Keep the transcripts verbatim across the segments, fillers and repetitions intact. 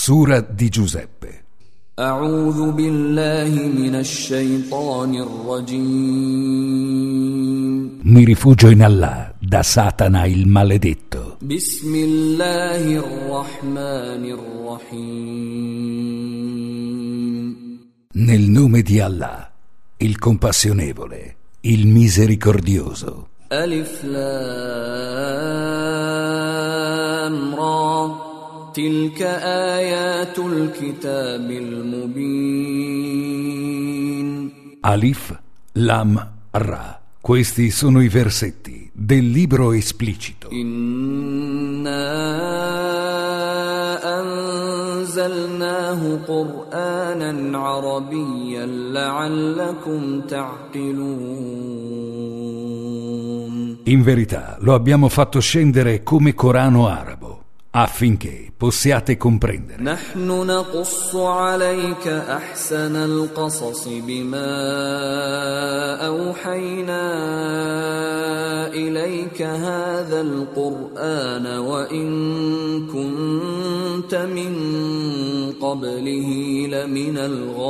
Sura di Giuseppe. A'udhu billahi minash shaitanir rajim. Mi rifugio in Allah da Satana il maledetto. Bismillahir rahmanir rahim. Nel nome di Allah, il compassionevole, il misericordioso. Alif Lam Ra. Tilka ayatul kitabil mubin. Alif Lam Ra. Questi sono i versetti del libro esplicito. Inna anzalnahu Qur'anan arabiyyan la'allakum ta'qilun. In verità lo abbiamo fatto scendere come Corano arabo, affinché possiate comprendere. Nahnu naqussu alayka ahsana al-qasas bima awhayna ilayka hadha al-Qur'ana wa in kunta min qablihi lamina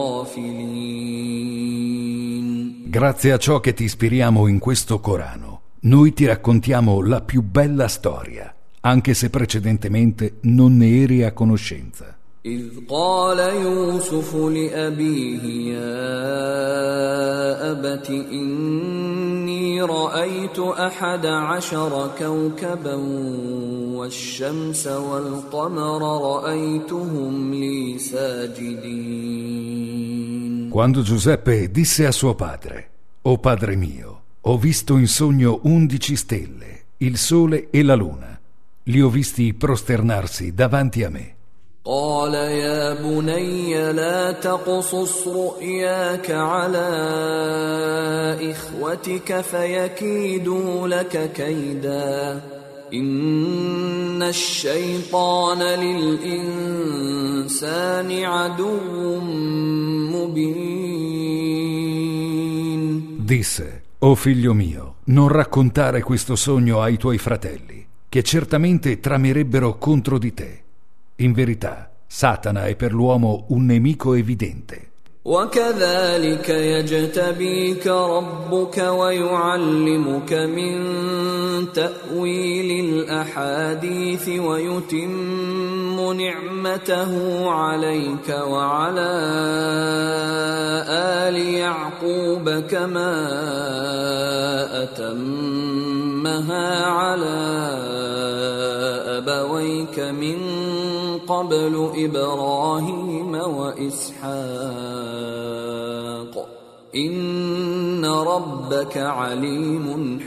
al-ghafilin. Grazie a ciò che ti ispiriamo in questo Corano, noi ti raccontiamo la più bella storia, anche se precedentemente non ne eri a conoscenza. إذ قال يوسف لأبيه يا أبت إني رأيت أحد عشر كوكبا والشمس والقمر رأيتهم لي ساجدين. Quando Giuseppe disse a suo padre: «O padre mio, ho visto in sogno undici stelle, il sole e la luna. Li ho visti prosternarsi davanti a me». قال يا بني لا تقصص رؤياك على إخوتك فيكيدوا لك كيدا إن الشيطان للإنسان عدو مبين. Disse: «O figlio mio, non raccontare questo sogno ai tuoi fratelli, che certamente tramerebbero contro di te. In verità, Satana è per l'uomo un nemico evidente». وكذلك يجتبيك ربك ويعلمك من تأويل الأحاديث ويتم نعمته عليك وعلى آل يعقوب كما أتمها على أبويك من قبل إبراهيم وإسحاق إن ربك عليم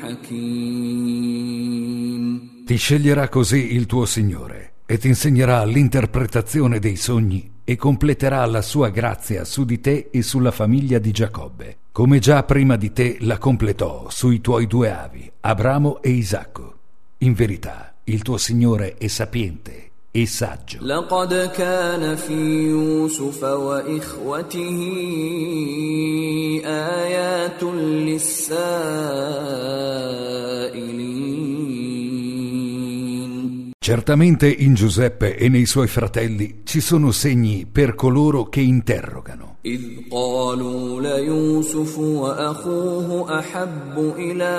حكيم. Ti sceglierà così il tuo Signore e ti insegnerà l'interpretazione dei sogni e completerà la sua grazia su di te e sulla famiglia di Giacobbe, come già prima di te la completò sui tuoi due avi, Abramo e Isacco. In verità, il tuo Signore è sapiente e saggio. لقد كان في يوسف وإخوته آيات للسائلين. Certamente in Giuseppe e nei suoi fratelli ci sono segni per coloro che interrogano. إذ قالوا ليوسف وأخوه أحب إلى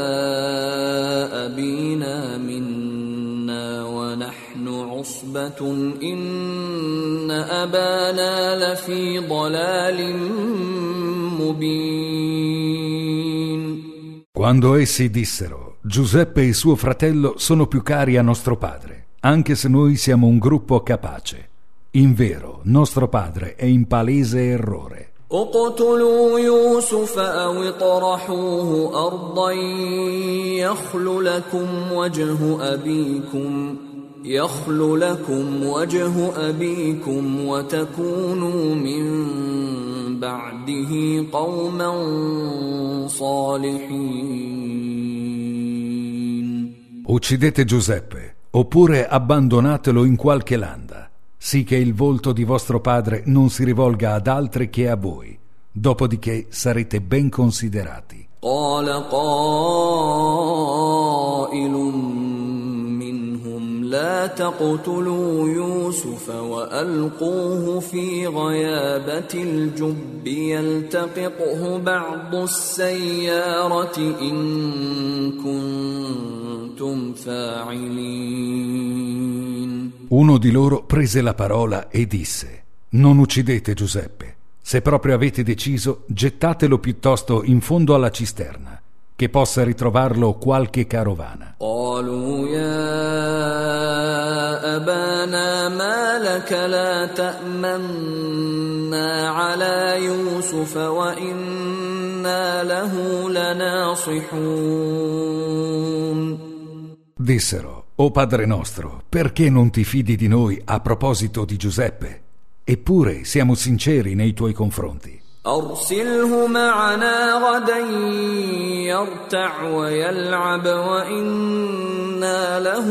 أبينا منا ونحن عصبة إن أبانا لفي ضلال مبين. Quando essi dissero: «Giuseppe e suo fratello sono più cari a nostro padre, anche se noi siamo un gruppo capace. Invero, nostro padre è in palese errore». اقتلوا يوسف أو اطرحوه أرضا يخل لكم وجه أبيكم يخل لكم وجه أبيكم وتكونوا من بعده قوما صالحين. Uccidete Giuseppe, oppure abbandonatelo in qualche landa, sì che il volto di vostro padre non si rivolga ad altri che a voi, dopodiché sarete ben considerati. قال قائل منهم لا تقتلوا يوسف وألقوه في غيابة الجب يلتقطه بعض السيارة إن كنتم فاعلين. Uno di loro prese la parola e disse: non uccidete Giuseppe. Se proprio avete deciso, gettatelo piuttosto in fondo alla cisterna, che possa ritrovarlo qualche carovana. قالوا يا أبانا ما لك لا تأمنا على يوسف وإنا له لناصحون. Dissero: o padre nostro, perché non ti fidi di noi a proposito di Giuseppe? Eppure siamo sinceri nei tuoi confronti. أرسله معنا غدا يرتع ويلعب وإنا له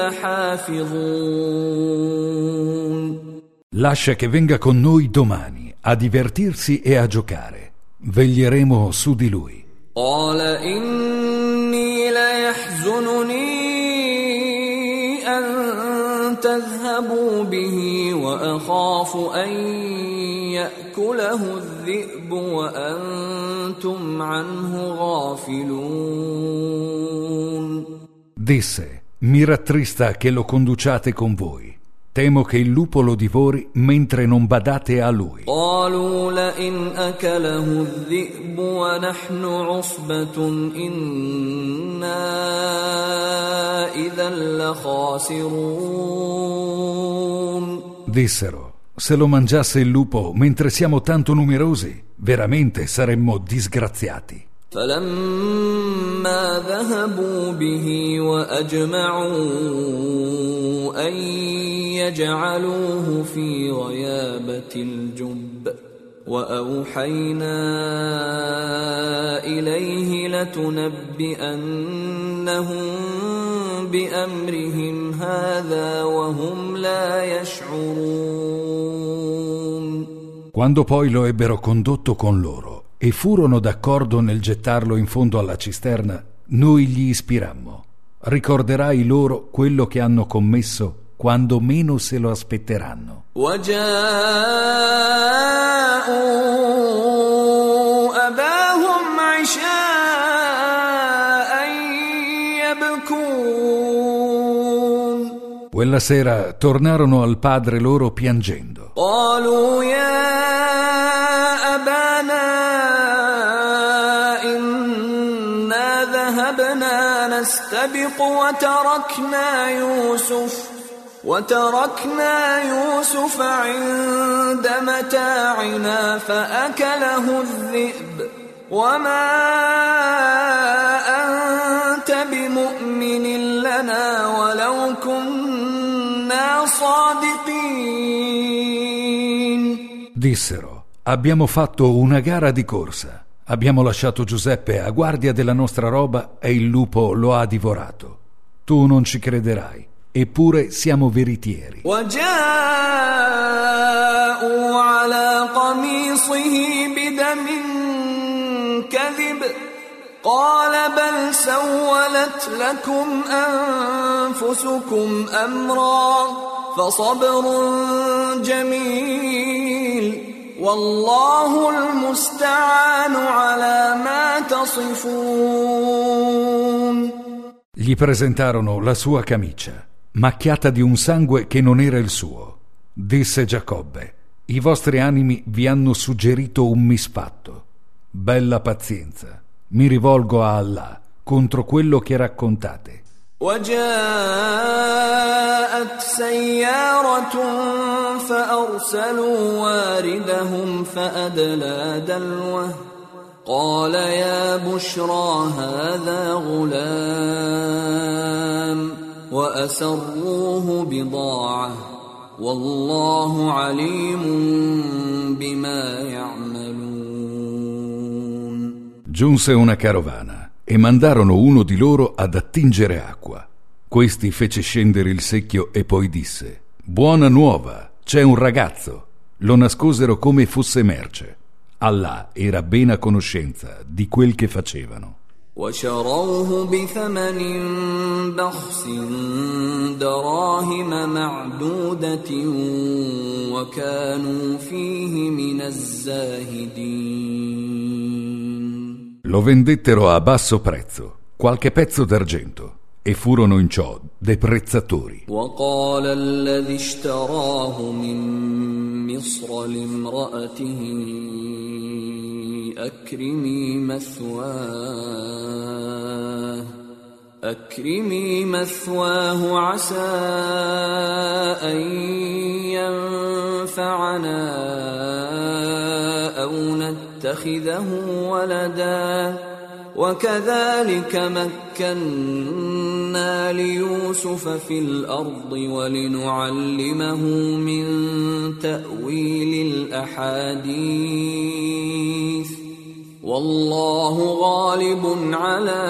لحافظون. Lascia che venga con noi domani a divertirsi e a giocare. Veglieremo su di lui. قال إني ليحزنني أن تذهبوا به وأخاف أن يأكله الذئب وأنتم عنه غافلون. Disse: mi rattrista che lo conduciate con voi. Temo che il lupo lo divori mentre non badate a lui. قالوا لئن أكله الذئب ونحن عصبة إنا إذا لخاسرون. Dissero: se lo mangiasse il lupo mentre siamo tanto numerosi, veramente saremmo disgraziati. فلما ذهبوا به وأجمعوا أن يجعلوه في غيابة الجب وأوحينا إليه لتنبئنهم بأمرهم هذا وهم لا يشعرون. Quando poi lo ebbero condotto con loro e furono d'accordo nel gettarlo in fondo alla cisterna, noi gli ispirammo: ricorderai loro quello che hanno commesso quando meno se lo aspetteranno. وجاءوا أباهم عشاء يبكون. Quella sera tornarono al padre loro piangendo. قالوا يا أبانا إنا ذهبنا نستبق وتركنا يوسف وتركنا يوسف عند متاعنا فأكله الذئب وما أنت بمؤمن لنا ولو كنا صادقين. Dissero: abbiamo fatto una gara di corsa. Abbiamo lasciato Giuseppe a guardia della nostra roba e il lupo lo ha divorato. Tu non ci crederai, eppure siamo veritieri. وجاءوا على قميصه بدم كذب قال بل سولت لكم أنفسكم أمرا فصبر جميل والله المستعان على ما تصفون. Gli presentarono la sua camicia, macchiata di un sangue che non era il suo. Disse Giacobbe: i vostri animi vi hanno suggerito un misfatto. Bella pazienza, mi rivolgo a Allah contro quello che raccontate. وجاءت سيارة فأرسلوا واردهم فأدلى دلوه قال يا بشرى هذا غلام وأسروه بضاعة والله عليم بما يعملون. Giunse una carovana e mandarono uno di loro ad attingere acqua. Questi fece scendere il secchio e poi disse: buona nuova, c'è un ragazzo. Lo nascosero come fosse merce. Allah era ben a conoscenza di quel che facevano. وشروه بثمن بخس دراهم معدودة وكانوا فيه من الزاهدين. Lo vendettero a basso prezzo, qualche pezzo d'argento, e furono in ciò deprezzatori. وقال الذي اشتراه من مصر لامرأته أكرمي مثواه أكرمي مثواه عسى أن ينفعنا أو نتخذه ولدا وكذلك مكنا ليوسف في الأرض ولنعلمه من تأويل الأحاديث والله غالب على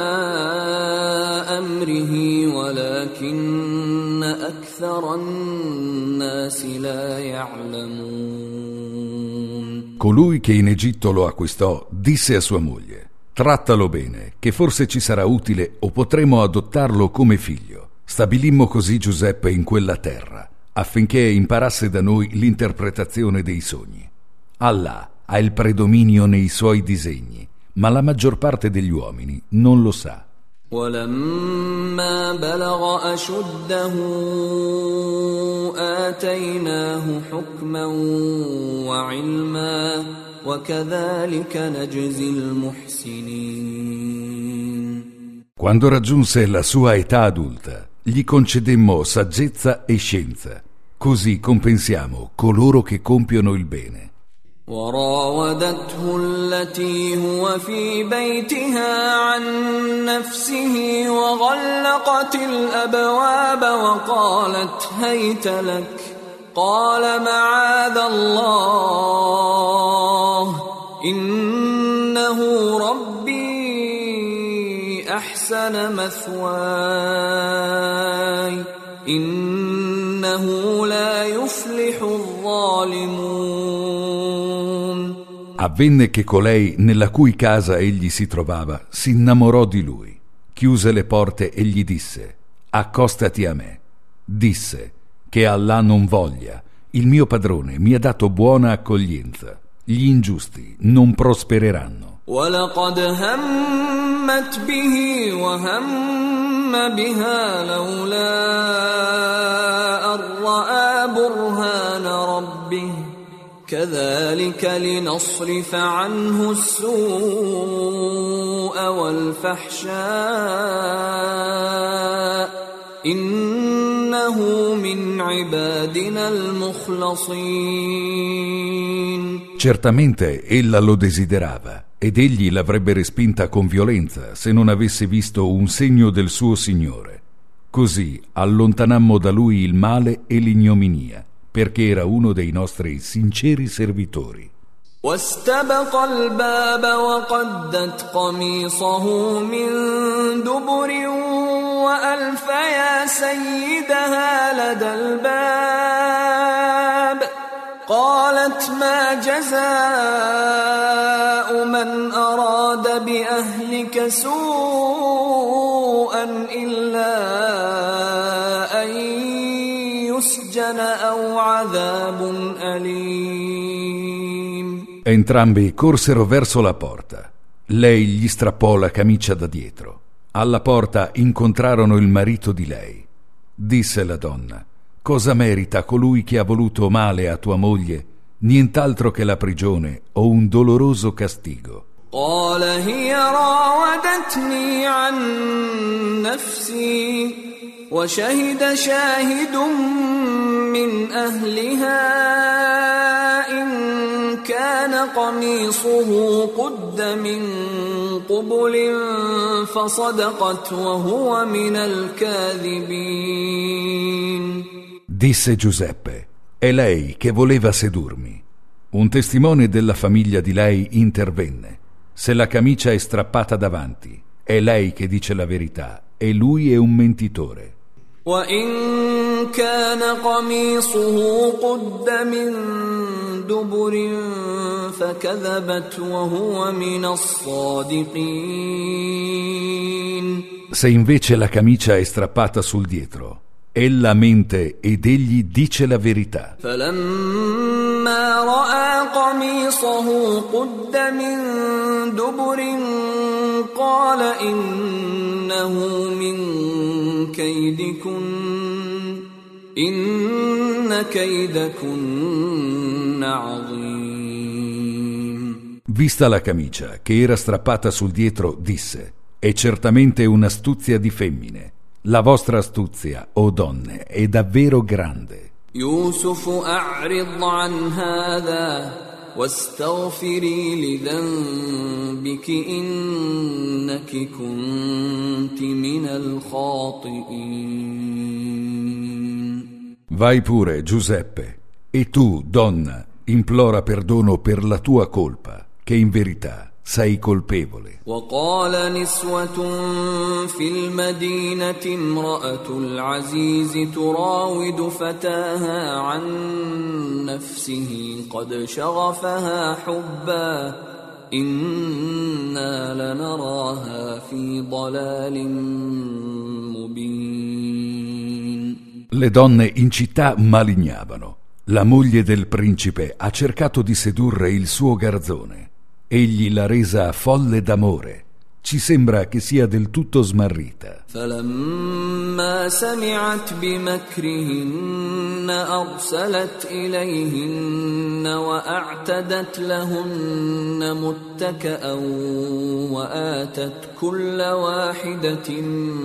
أمره ولكن أكثر الناس لا يعلمون. Colui che in Egitto lo acquistò disse a sua moglie: trattalo bene, che forse ci sarà utile o potremo adottarlo come figlio. Stabilimmo così Giuseppe in quella terra, affinché imparasse da noi l'interpretazione dei sogni. Allah ha il predominio nei suoi disegni, ma la maggior parte degli uomini non lo sa. ولما بلغ أشده آتيناه حكما وعلما وكذلك نجزي المحسنين. Quando raggiunse la sua età adulta, gli concedemmo saggezza e scienza. Così compensiamo coloro che compiono il bene. وراودته التي هو في بيتها عن نفسه وغلقت الأبواب وقالت هيت لك قال معاذ الله إنه ربي أحسن مثواي إنه لا يفلح الظالمون. Avvenne che colei nella cui casa egli si trovava si innamorò di lui, chiuse le porte e gli disse: accostati a me. Disse: che Allah non voglia, il mio padrone mi ha dato buona accoglienza, gli ingiusti non prospereranno. وَلَقَدْ هَمَّتْ بِهِ وَهَمَّ بِهَا لَوْلَا أَن رَّأَىٰ بُرْهَانَ رَبِّهِ كَذَلِكَ لِنَصْرِفَ عَنْهُ السُّوءَ وَالْفَحْشَاءَ إِنَّهُ مِنْ عِبَادِنَا الْمُخْلَصِينَ. Certamente ella lo desiderava, ed egli l'avrebbe respinta con violenza se non avesse visto un segno del suo Signore. Così allontanammo da lui il male e l'ignominia, perché era uno dei nostri sinceri servitori. واستبق الباب وقدت قميصه من دبر وألف يا سيدها لدى الباب قالت ما جزاء من أراد بأهلك سوءا إلا أن يسجن أو عذاب أليم. Entrambi corsero verso la porta. Lei gli strappò la camicia da dietro. Alla porta incontrarono il marito di lei. Disse la donna: cosa merita colui che ha voluto male a tua moglie? Nient'altro che la prigione o un doloroso castigo. قال هي راودتني عن نفسي وشهد شاهد من أهلها إن كان قميصه قد من قبل فصدقت وهو من الكاذبين. Disse Giuseppe: è lei che voleva sedurmi. Un testimone della famiglia di lei intervenne. Se la camicia è strappata davanti, è lei che dice la verità e lui è un mentitore. وَإِن كان قميصه قد من دبر فكذبت وهو من الصادقين. Se invece la camicia è strappata sul dietro, ella mente ed egli dice la verità. فلما رأى قميصه قد من دبر قال إنه من كيدكن إن كيدكن عظيم. Vista la camicia che era strappata sul dietro, disse: è certamente un'astuzia di femmine. La vostra astuzia, o donne, è davvero grande. يوسف أعرض عن هذا واستغفري لذنبك إنك كنت من الخاطئين. Vai pure, Giuseppe, e tu, donna, implora perdono per la tua colpa, che in verità sei colpevole. وقال نسوة في المدينة امرأة العزيز تراود فتاها عن نفسه قد شغفها حبا إنا لنراها في ضلال مبين. Le donne in città malignavano. La moglie del principe ha cercato di sedurre il suo garzone. Egli l'ha resa folle d'amore. Ci sembra che sia del tutto smarrita. فلما سمعت بمكرهن أرسلت إليهن وأعتدت لهن متكأ وآتت كل واحدة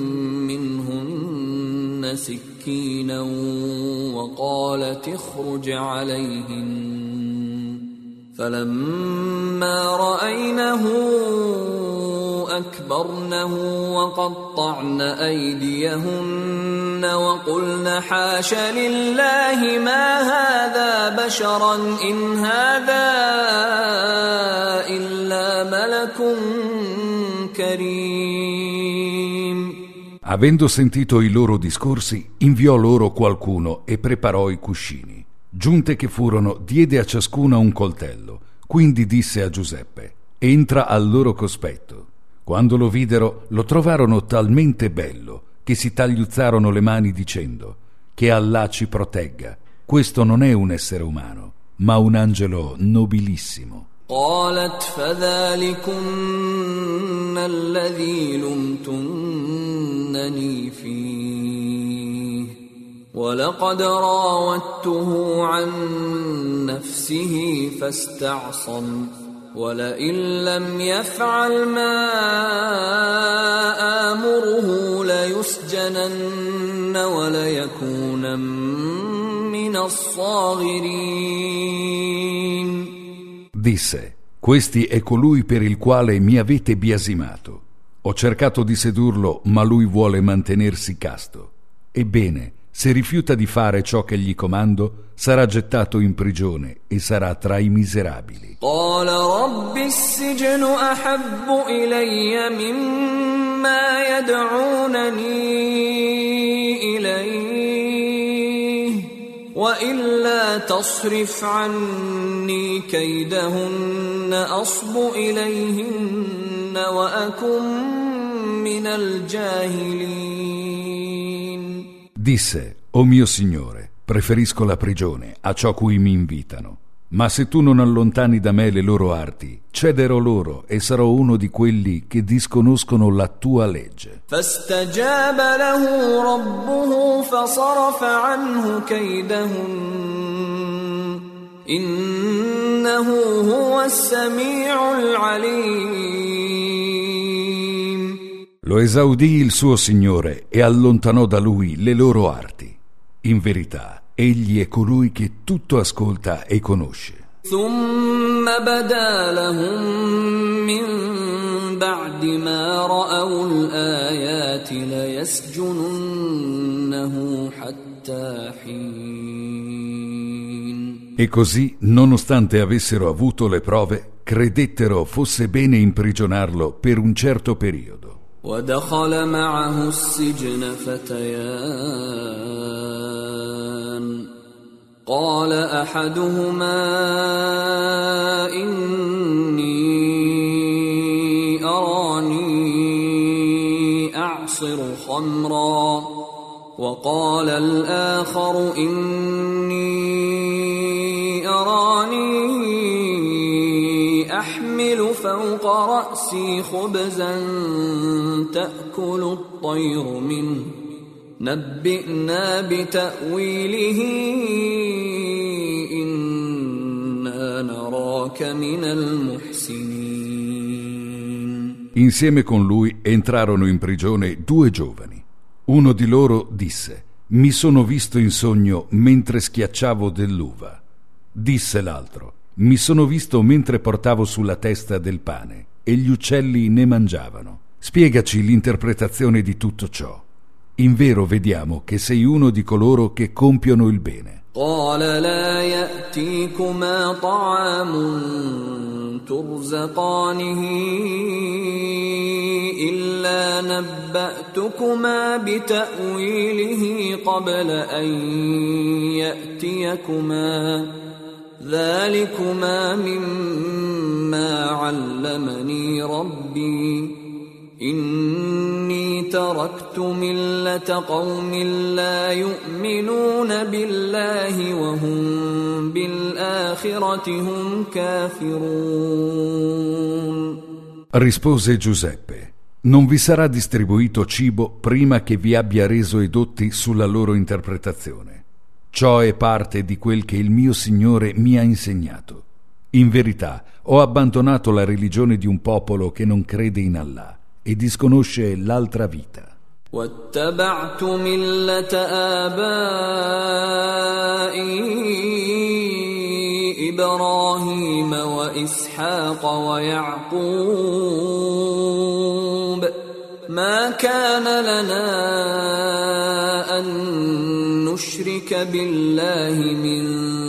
منهن سكينا وقالت اخرج عليهن فلما رأينه أكبرنه وقطعن أيديهن وقلن حاش لله ما هذا بشرا إن هذا إلا ملك كريم. Avendo sentito i loro discorsi, inviò loro qualcuno e preparò i cuscini. Giunte che furono, diede a ciascuna un coltello. Quindi disse a Giuseppe: entra al loro cospetto. Quando lo videro, lo trovarono talmente bello che si tagliuzzarono le mani dicendo: che Allah ci protegga. Questo non è un essere umano, ma un angelo nobilissimo. قالت فذلكن الذي لمتنني فيه ولقد راودته عن نفسه فاستعصم ولئن لم يفعل ما آمره ليسجنن وليكون من الصاغرين. Disse: questi è colui per il quale mi avete biasimato. Ho cercato di sedurlo, ma lui vuole mantenersi casto. Ebbene, se rifiuta di fare ciò che gli comando, sarà gettato in prigione e sarà tra i miserabili. قال رب السجن أحب إلي مما يدعونني إليه وإلا تصرف عني كيدهن أصب إليهن وأكن من الجاهلين. Disse: o mio Signore, preferisco la prigione a ciò cui mi invitano. Ma se tu non allontani da me le loro arti, cederò loro e sarò uno di quelli che disconoscono la tua legge. فاستجاب له ربه فصرف عنه كيدهن إنه هو السميع العليم. Lo esaudì il suo Signore e allontanò da lui le loro arti. In verità, egli è colui che tutto ascolta e conosce. ثم بدا لهم من بعد ما رأوا الآيات ليسجننه حتى حين. E così, nonostante avessero avuto le prove, credettero fosse bene imprigionarlo per un certo periodo. ودخل معه السجن فتيان قال أحدهما إني أراني أعصر خمرا وقال الآخر إني أراني أحمل فوق رأسي خبزا تأكل الطير منه نبئنا بتأويله إنا نراك من المحسنين. Insieme con lui entrarono in prigione due giovani. Uno di loro disse: mi sono visto in sogno mentre schiacciavo dell'uva. Disse l'altro: mi sono visto mentre portavo sulla testa del pane e gli uccelli ne mangiavano. Spiegaci l'interpretazione di tutto ciò. Invero vediamo che sei uno di coloro che compiono il bene. قال لا يأتيكما طعام ترزقانه إلا نبأتكما بتأويله قبل أن يأتيكما ذلكما مما علمني ربي إني تركت ملة قوم لا يؤمنون بالله وهم بالآخرة هم كافرون. Rispose Giuseppe: non vi sarà distribuito cibo prima che vi abbia reso edotti sulla loro interpretazione. Ciò è parte di quel che il mio Signore mi ha insegnato. In verità ho abbandonato la religione di un popolo che non crede in Allah e disconosce l'altra vita. واتبعت ملة آبائي إبراهيم وإسحاق ويعقوب ما كان لنا أن نشرك بالله من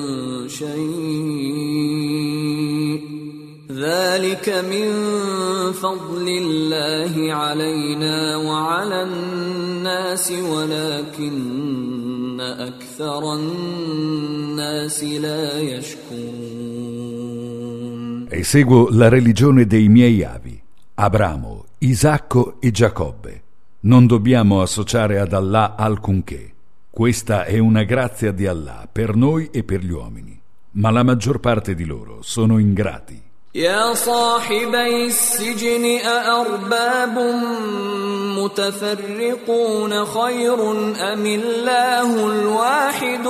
شيء ذلك من فضل الله علينا وعلى الناس ولكن أكثر الناس لا يشكرون. E seguo la religione dei miei avi, Abramo, Isacco e Giacobbe. Non dobbiamo associare ad Allah alcunché. Questa è una grazia di Allah per noi e per gli uomini, ma la maggior parte di loro sono ingrati. يا صاحبي السجن أأرباب متفرقون خير أم الله الواحد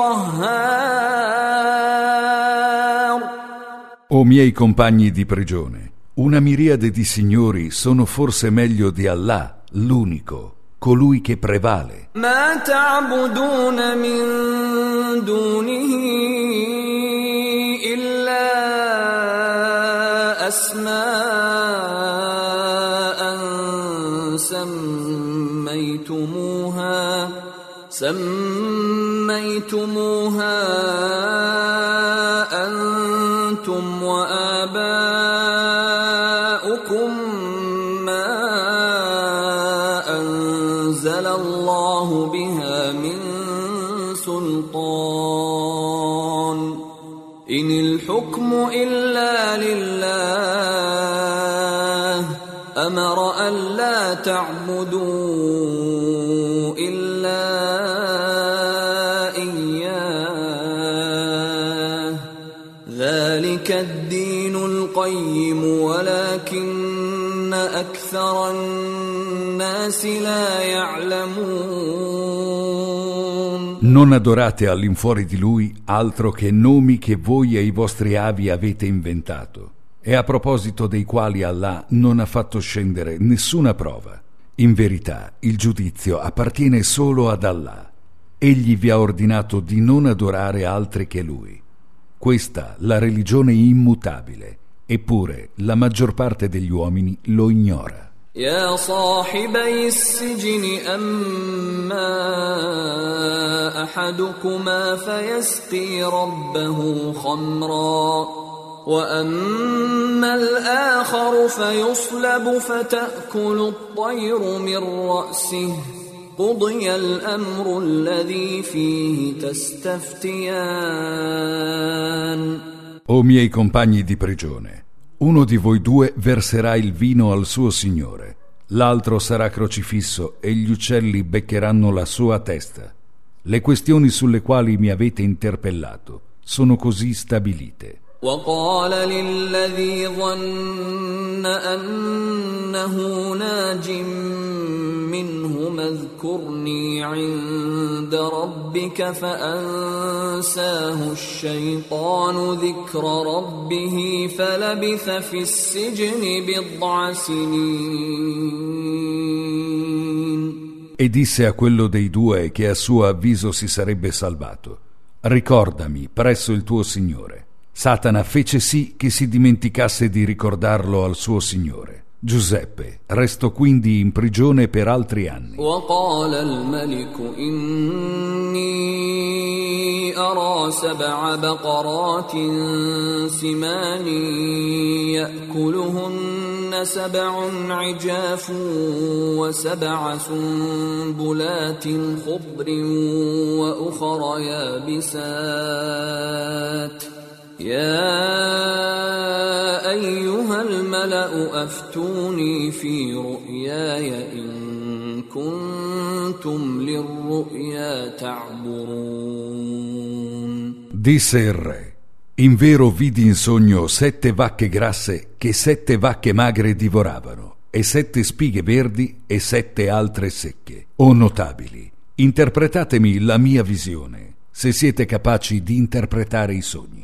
القهار. O miei compagni di prigione, una miriade di signori sono forse meglio di Allah, l'unico, colui che prevale. ما تعبدون من دونه إلا أسماء سميتموها سميتموها أنتم وآباؤكم ما أنزل الله بها من سلطان إن الحكم إلا لله أمر ألا تعبدوا إلا إياه ذلك الدين القيم ولكن أكثر الناس لا يعلمون. Non adorate all'infuori di lui altro che nomi che voi e i vostri avi avete inventato, e a proposito dei quali Allah non ha fatto scendere nessuna prova. In verità, il giudizio appartiene solo ad Allah. Egli vi ha ordinato di non adorare altri che lui. Questa la religione immutabile, eppure la maggior parte degli uomini lo ignora. يا صاحبي السجن أما أحدكما فيسقي ربه خمرا وأما الآخر فيصلب فتأكل الطير من رأسه قضي الأمر الذي فيه تستفتيان. O miei compagni di prigione, uno di voi due verserà il vino al suo signore, l'altro sarà crocifisso e gli uccelli beccheranno la sua testa. Le questioni sulle quali mi avete interpellato sono così stabilite. وقال للذي ظن أنه ناج منهما اذكرني عند ربك فأنساه الشيطان ذكر ربه فلبث في السجن بضع سنين. E disse a quello dei due che a suo avviso si sarebbe salvato: ricordami presso il tuo Signore. Satana fece sì che si dimenticasse di ricordarlo al suo Signore. Giuseppe restò quindi in prigione per altri anni. وقال الملك إني أرى سبع بقرات سمان يأكلهن سبع عجاف وسبع سنبلات خضر وأخر يابسات يا أيها الملأ أفتوني في رؤياي إن كنتم للرؤيا تعبرون. Disse il re: invero vidi in sogno sette vacche grasse che sette vacche magre divoravano, e sette spighe verdi e sette altre secche. O notabili, interpretatemi la mia visione, se siete capaci di interpretare i sogni.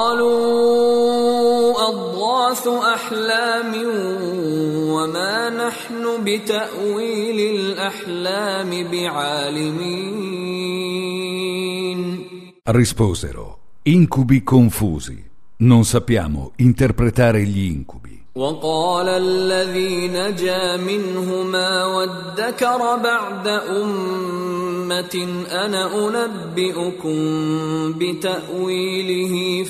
قالوا أضغاث أحلام وما نحن بتأويل الأحلام بعالمين. Risposero: incubi confusi, non sappiamo interpretare gli incubi. وقال الذي نجا منهما وادكر بعد أمة أنا أنبئكم بتأويله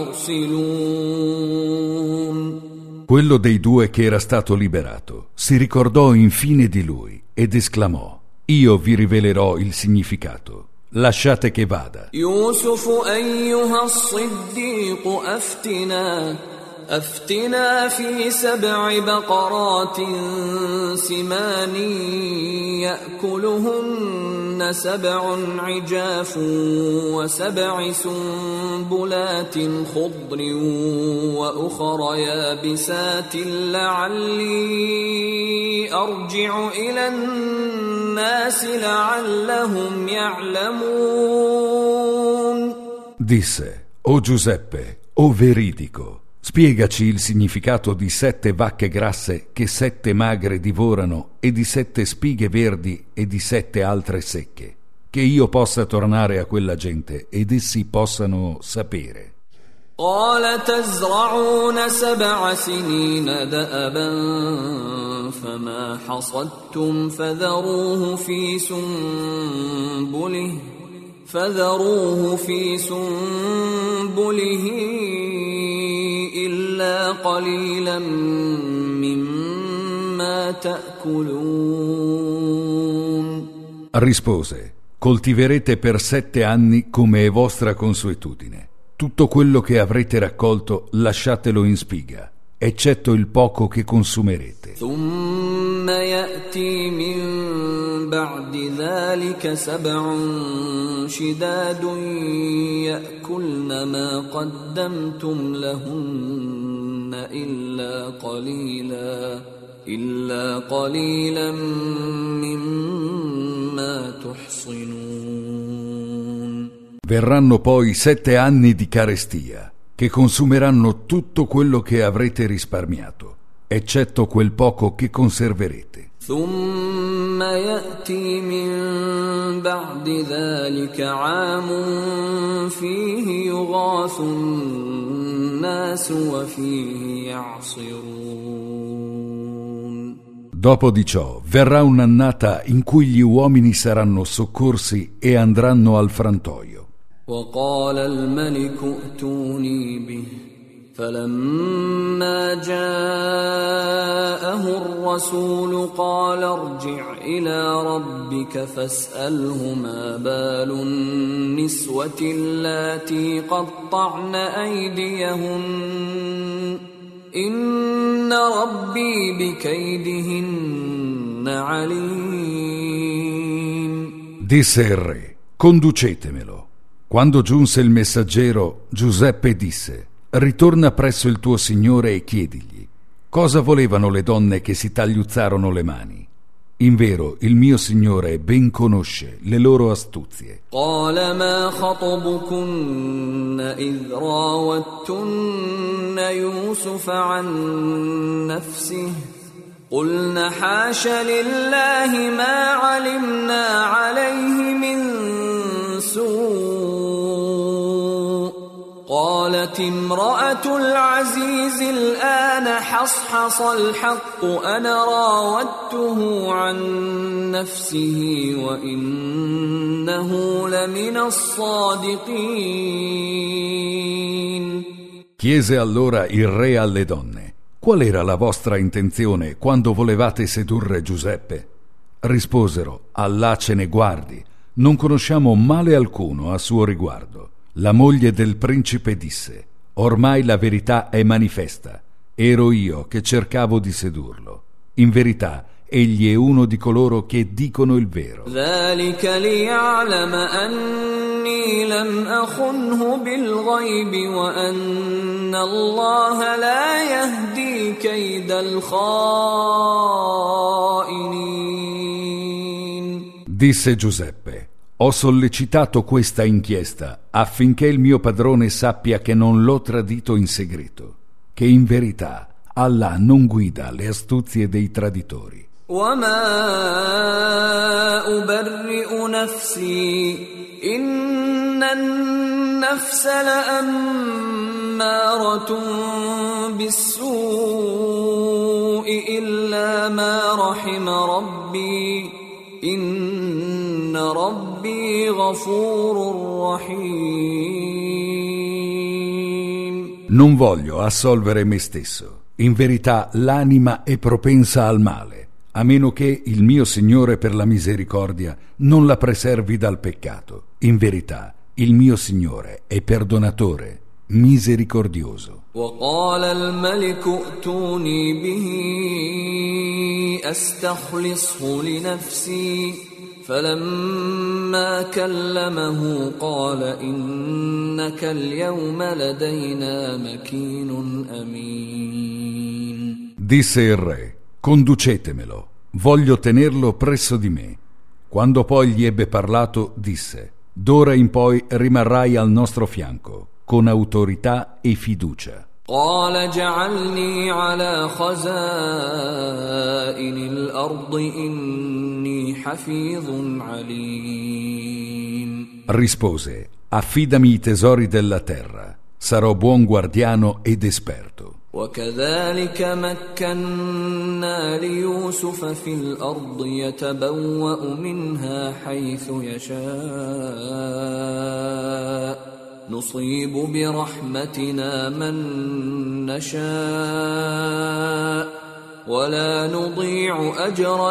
فأرسلون. Quello dei due che era stato liberato si ricordò infine di lui ed esclamò: io vi rivelerò il significato. Lasciate che vada. يوسف أيها الصديق أفتنا أفتنا في سبع بقرات سمان يأكلهن سبع عجاف وسبع سنبلات خضر وأخر يابسات لعلي أرجع إلى الناس لعلهم يعلمون. Disse: o Giuseppe, o veridico, spiegaci il significato di sette vacche grasse che sette magre divorano e di sette spighe verdi e di sette altre secche, che io possa tornare a quella gente ed essi possano sapere. قال تزرعون سبع سنين دأبا فما حصدتم فذروه في سنبله فذروه في سنبله إلا قليلا مما تأكلون. Rispose: coltiverete per sette anni come è vostra consuetudine. Tutto quello che avrete raccolto lasciatelo in spiga, eccetto il poco che consumerete. ثم يأتي من بعد ذلك سبع شداد يأكلن ما قدمتم لهن إلا قليلا إلا قليلا مما تحصنون. Verranno poi sette anni di carestia, che consumeranno tutto quello che avrete risparmiato, eccetto quel poco che conserverete. ثم يأتي من بعد ذلك عام فيه يغاث الناس وفيه يعصرون. Dopo di ciò verrà un'annata in cui gli uomini saranno soccorsi e andranno al frantoio. وقال الملك ائتوني به فلما جاءه جاءه الرسول قال ارجع إلى ربك فاسأله ما بال النسوة اللاتي قطعن أيديهن إن ربي بكيدهن عليم. Disse il re: conducetemelo. Quando giunse il messaggero, Giuseppe disse: ritorna presso il tuo signore e chiedigli cosa volevano le donne che si tagliuzzarono le mani. Invero il mio signore ben conosce le loro astuzie. قال ما خطبكن إذ راوتن يوسف عن نفسه قلن حاش لله ما علمنا عليه من سوء قالت امرأة العزيز الآن حصحص الحق أنا راودته عن نفسه وإنه لمن الصادقين. Chiese allora il re alle donne: qual era la vostra intenzione quando volevate sedurre Giuseppe? Risposero: Allah ce ne guardi, non conosciamo male alcuno a suo riguardo. La moglie del principe disse: ormai la verità è manifesta, ero io che cercavo di sedurlo. In verità egli è uno di coloro che dicono il vero. ذلك ليعلم أني لم أخنه بالغيب وأن الله لا يهدي كيد الخائنين. Disse Giuseppe: ho sollecitato questa inchiesta affinché il mio padrone sappia che non l'ho tradito in segreto, che in verità Allah non guida le astuzie dei traditori. وما أبرئ نفسي إن النفس لأمارة بالسوء إلا ما رحم ربي إن ربي غفور رحيم. Non voglio assolvere me stesso. In verità l'anima è propensa al male, a meno che il mio Signore per la misericordia non la preservi dal peccato. In verità il mio Signore è perdonatore, misericordioso. وقال الملك ائتوني به أستخلصه لنفسي فلما كلمه قال إنك اليوم لدينا مكين أمين. Disse il re: conducetemelo, voglio tenerlo presso di me. Quando poi gli ebbe parlato, disse: d'ora in poi rimarrai al nostro fianco, con autorità e fiducia. قال جعلني على خزائن الأرض إني حفيظ عليم. Rispose: affidami i tesori della terra, sarò buon guardiano ed esperto. وكذلك مكنا ليوسف في الأرض يتبوأ منها حيث يشاء نصيب برحمتنا من نشاء ولا نضيع أجر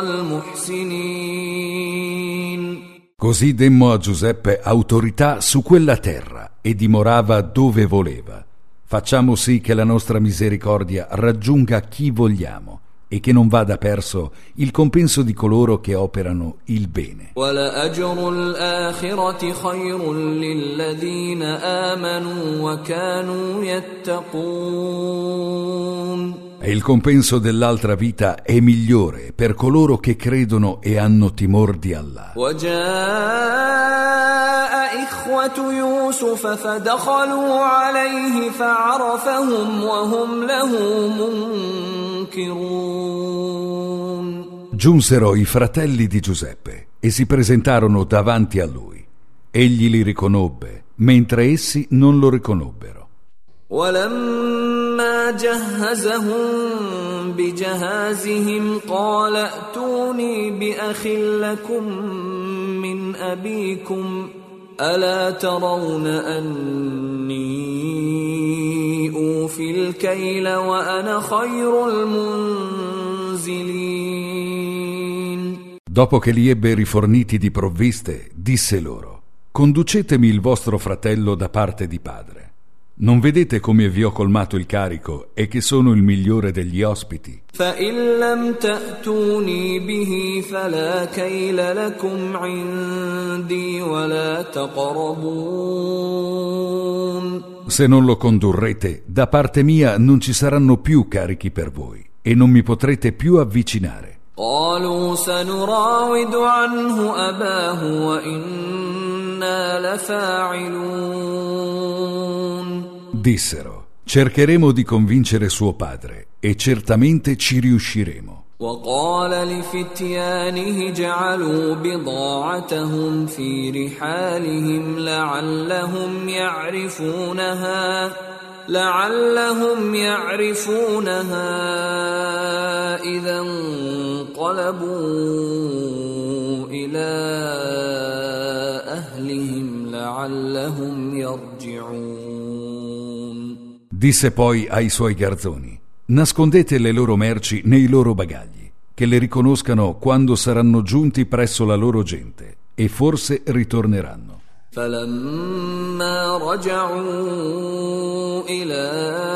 المحسنين. Così demmo a Giuseppe autorità su quella terra e dimorava dove voleva. Facciamo sì che la nostra misericordia raggiunga chi vogliamo e che non vada perso il compenso di coloro che operano il bene. وَلَأَجْرُ الْآخِرَةِ خَيْرٌ لِلَّذِينَ آمَنُوا وَكَانُوا يَتَّقُونَ. E il compenso dell'altra vita è migliore per coloro che credono e hanno timor di Allah. وَجَاءَ إِخْوَةُ يُوسُفَ فَدَخَلُوا عَلَيْهِ فَعَرَفَهُمْ وَهُمْ لَهُ مُنكِرُونَ. Giunsero i fratelli di Giuseppe e si presentarono davanti a lui. Egli li riconobbe, mentre essi non lo riconobbero. ولما جهزهم بجهازهم قال ائتوني بأخ لكم من أبيكم ألا ترون أني أوفي الكيل وأنا خير المنزلين. منزلين. Dopo che li ebbe riforniti di provviste, disse loro: conducetemi il vostro fratello da parte di padre. Non vedete come vi ho colmato il carico e che sono il migliore degli ospiti? فإن لم تأتوني به فلا كيل لكم عندي ولا تقربون. Se non lo condurrete, da parte mia non ci saranno più carichi per voi e non mi potrete più avvicinare. قالوا سنراود عنه أباه وإنا لفاعلون. Dissero: cercheremo di convincere suo padre e certamente ci riusciremo. وقال لفتيانه جعلوا بضاعتهم في رحالهم لعلهم يعرفونها لعلهم يعرفونها إذا انقلبوا إلى أهلهم لعلهم يرجعون. Disse poi ai suoi garzoni: nascondete le loro merci nei loro bagagli, che le riconoscano quando saranno giunti presso la loro gente, e forse ritorneranno. فلما رجعوا إلى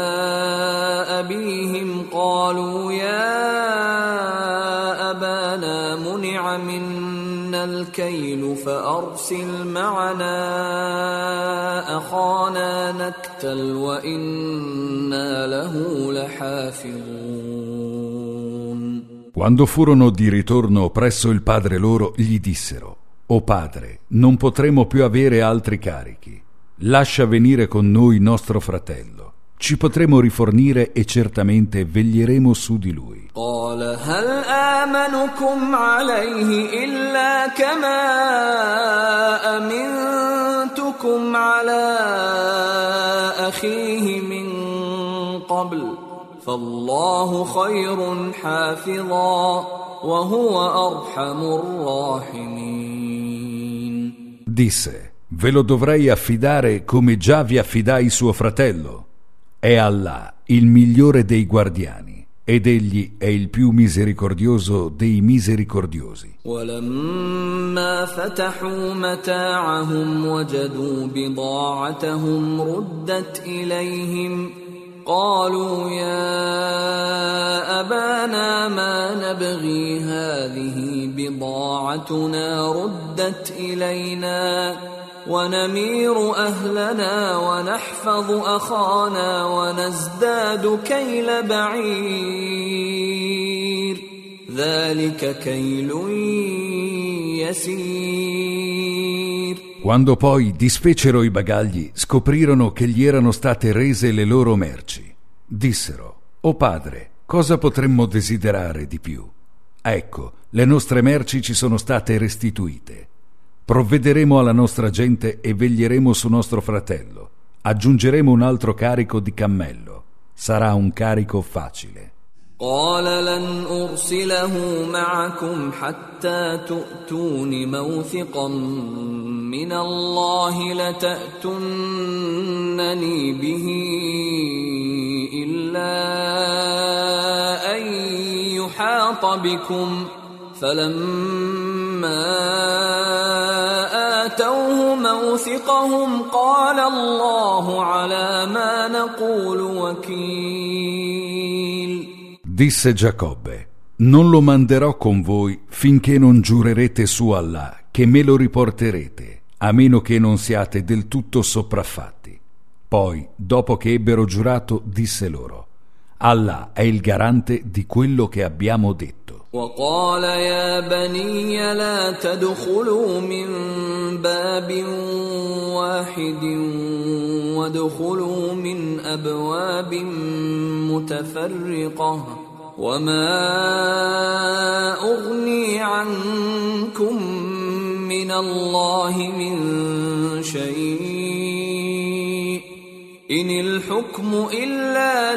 أبيهم قالوا يا أبانا منع منا الكيل فأرسل معنا أخانا نكتل وإنا له لحافظون. Quando furono di ritorno presso il padre loro, gli dissero: O padre, non potremo più avere altri carichi. Lascia venire con noi nostro fratello. Ci potremo rifornire e certamente veglieremo su di lui. قال هل آمنكم عليه إلا كما أمنتكم على أخيه من قبل فالله خير حافظا وهو أرحم الراحمين. Disse: ve lo dovrei affidare come già vi affidai suo fratello. È Allah il migliore dei guardiani ed egli è il più misericordioso dei misericordiosi. ولما فتحوا متاعهم وجدوا بضاعتهم ردت إليهم قالوا يا أبانا ما نبغي هذه بضاعتنا ردت إلينا ونمير أهلنا ونحفظ أخانا ونزداد كيل بعير ذلك كيل يسير. Quando poi disfecero i bagagli, scoprirono che gli erano state rese le loro merci. Dissero: O padre, cosa potremmo desiderare di più? Ecco, le nostre merci ci sono state restituite. Provvederemo alla nostra gente e veglieremo su nostro fratello. Aggiungeremo un altro carico di cammello. Sarà un carico facile. قال لن أرسله معكم حتى تؤتون موثقا من الله لتأتونني به إلا أن يحاط بكم فلما آتوه موثقهم قال الله على ما نقول وكيل. Disse Giacobbe: non lo manderò con voi finché non giurerete su Allah che me lo riporterete, a meno che non siate del tutto sopraffatti. Poi, dopo che ebbero giurato, disse loro: Allah è il garante di quello che abbiamo detto. وقال يا بني لا تدخلوا من باب واحد وادخلوا من أبواب متفرقة وما أغني عنكم من الله من شيء إن الحكم إلا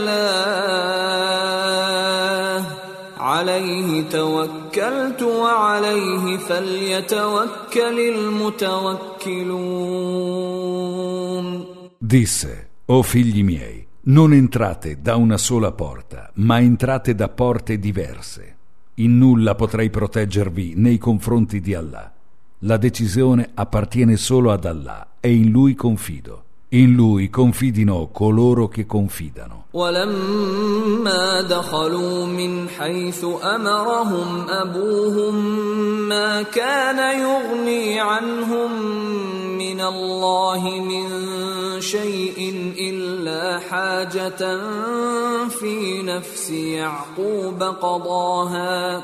لله عليه توكلت وعليه فليتوكل المتوكلون. Disse: O figli miei, Non entrate da una sola porta, ma entrate da porte diverse. In nulla potrei proteggervi nei confronti di Allah. La decisione appartiene solo ad Allah e in Lui confido. In Lui confidino coloro che confidano. ولما دخلوا من حيث أمرهم أبوهم ما كان يغني عنهم من الله من شيء إلا حاجة في نفس يعقوب قضاها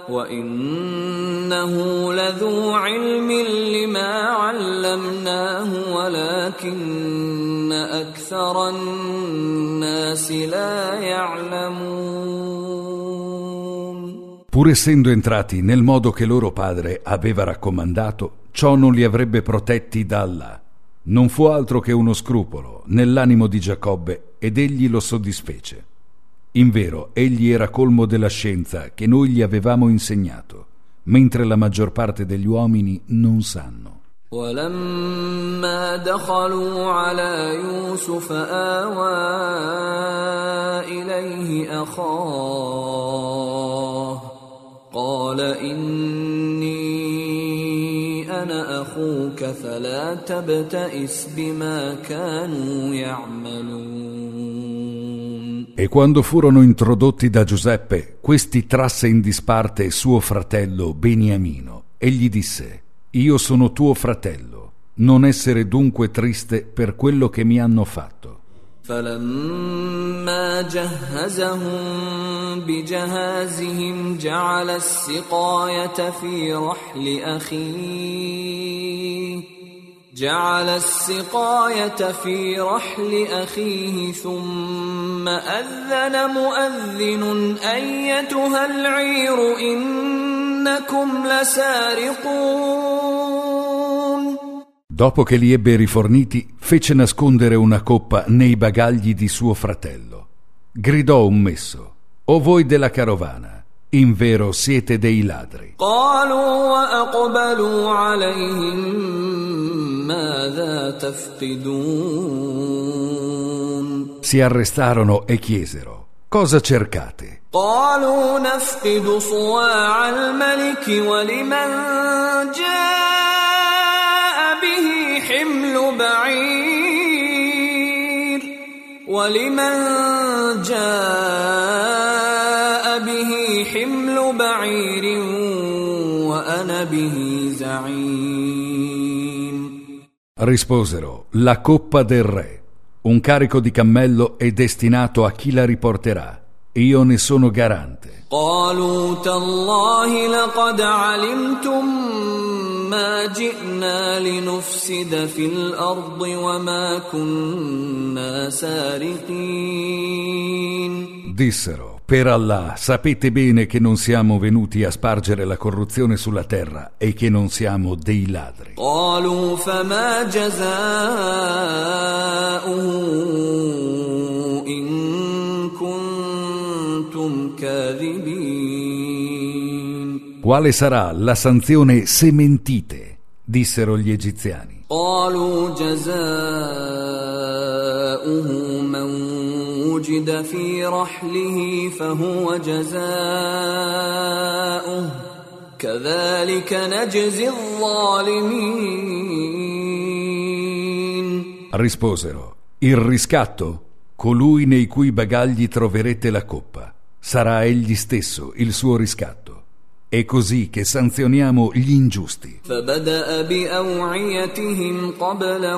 وإنه لذو علم لما علمناه ولكن أكثر الناس لا يعلمون. Pur essendo entrati nel modo che loro padre aveva raccomandato, ciò non li avrebbe protetti da Allah. Non fu altro che uno scrupolo nell'animo di Giacobbe ed egli lo soddisfece. Invero, egli era colmo della scienza che noi gli avevamo insegnato, mentre la maggior parte degli uomini non sanno. ولما دخلوا على يوسف آوى إليه أخاه قال إني أنا أخوك فلا تبتئس بما كانوا يعملون. E quando furono introdotti da Giuseppe, questi trasse in disparte suo fratello Beniamino e gli disse: Io sono tuo fratello, non essere dunque triste per quello che mi hanno fatto. فلما جهزهم بجهازهم جعل السقاية في رحل أخيه جعل السقاية في رحل أخيه ثم أذن مؤذن أيتها العير إنكم لسارقون. Dopo che li ebbe riforniti, fece nascondere una coppa nei bagagli di suo fratello. Gridò un messo: O voi della carovana, invero siete dei ladri. قالوا وأقبلوا عليهم ماذا تفقدون. Si arrestarono e chiesero: Cosa cercate? قالوا نفقد صواع الملك ولمن جاء به حمل بعير ولمن جاء به حمل بعير وأنا به زعيم. Risposero: La coppa del re. Un carico di cammello è destinato a chi la riporterà. Io ne sono garante. قالوا تالله لقد علمتم ما جئنا لنفسد في الأرض وما كنا سارقين. Dissero: Per Allah, sapete bene che non siamo venuti a spargere la corruzione sulla terra e che non siamo dei ladri. قالوا فما جزاؤه إن كنتم كاذبين. Quale sarà la sanzione se mentite? Dissero gli egiziani. قالوا جزاؤه من وجد في رحله فهو جزاؤه كذلك نجزي الظالمين. Risposero: Il riscatto? Colui nei cui bagagli troverete la coppa. Sarà egli stesso il suo riscatto. È così che sanzioniamo gli ingiusti. فبدأ بأوعيتهم قبل